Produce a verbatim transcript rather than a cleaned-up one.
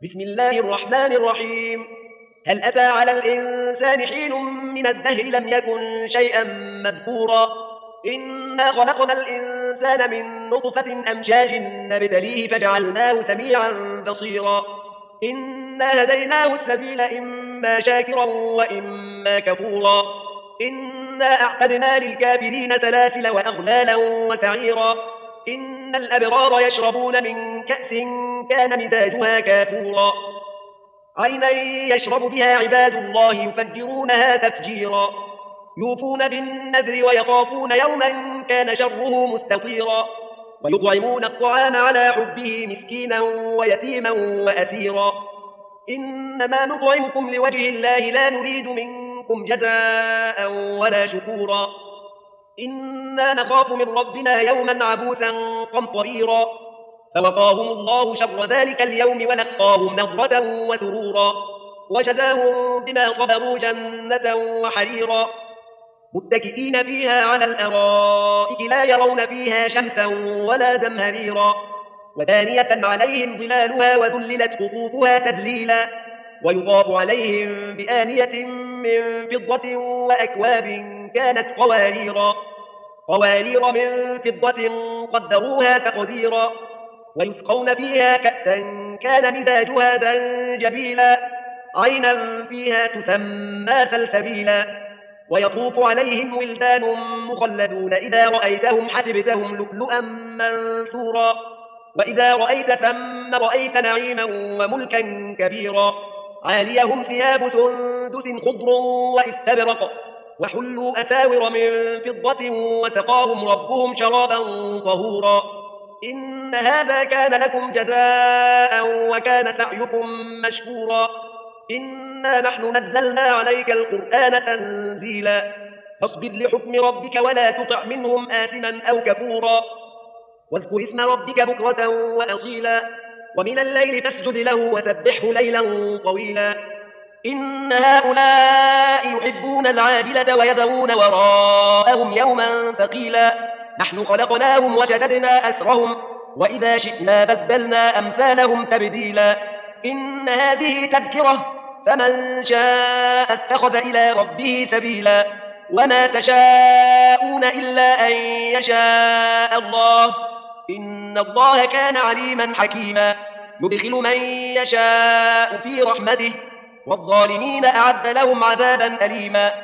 بسم الله الرحمن الرحيم. هل أتى على الإنسان حين من الدهر لم يكن شيئا مذكورا. إنا خلقنا الإنسان من نطفة أمشاج نبتليه فجعلناه سميعا بصيرا. إنا هديناه السبيل إما شاكرا وإما كفورا. إنا أعتدنا للكافرين سلاسل وأغلالا وسعيرا. إن الأبرار يشربون من كأس كان مزاجها كافورا. عينا يشرب بها عباد الله يفجرونها تفجيرا. يوفون بالنذر ويخافون يوما كان شره مستطيرا. ويطعمون الطعام على حبه مسكينا ويتيما وأسيرا. إنما نطعمكم لوجه الله لا نريد منكم جزاء ولا شكورا. إنا نخاف من ربنا يوما عبوسا قمطريرا. فوقاهم الله شر ذلك اليوم ولقاهم نضرة وسرورا. وجزاهم بما صبروا جنة وحريرا. متكئين فيها على الأرائك لا يرون فيها شمسا ولا زمهريرا. ودانية عليهم ظلالها وذللت قطوفها تذليلا. ويطاف عليهم بآنية من فضة وأكواب كانت قواريرا. قوارير من فضة قدروها تقديرا. ويسقون فيها كأسا كان مزاجها زنجبيلا. عينا فيها تسمى سلسبيلا. ويطوف عليهم ولدان مخلدون إذا رأيتهم حسبتهم لؤلؤا منثورا. وإذا رأيت ثم رأيت نعيما وملكا كبيرا. عاليهم ثياب سندس خضر واستبرق. وحلوا أساور من فضة وسقاهم ربهم شرابا طهورا. إن هذا كان لكم جزاء وكان سعيكم مشكورا. إنا نحن نزلنا عليك القرآن تنزيلا. فاصبر لحكم ربك ولا تطع منهم آثما أو كفورا. واذكر اسم ربك بكرة وأصيلا. ومن الليل فاسجد له وسبحه ليلا طويلا. إن هؤلاء يحبون العاجلة ويذرون وراءهم يوما ثقيلا. نحن خلقناهم وشددنا أسرهم وإذا شئنا بدلنا أمثالهم تبديلا. إن هذه تذكرة فمن شاء اتخذ إلى ربه سبيلا. وما تشاءون إلا أن يشاء الله. إن الله كان عليما حكيما. يدخل من يشاء في رحمته والظالمين أعد لهم عذابا أليما.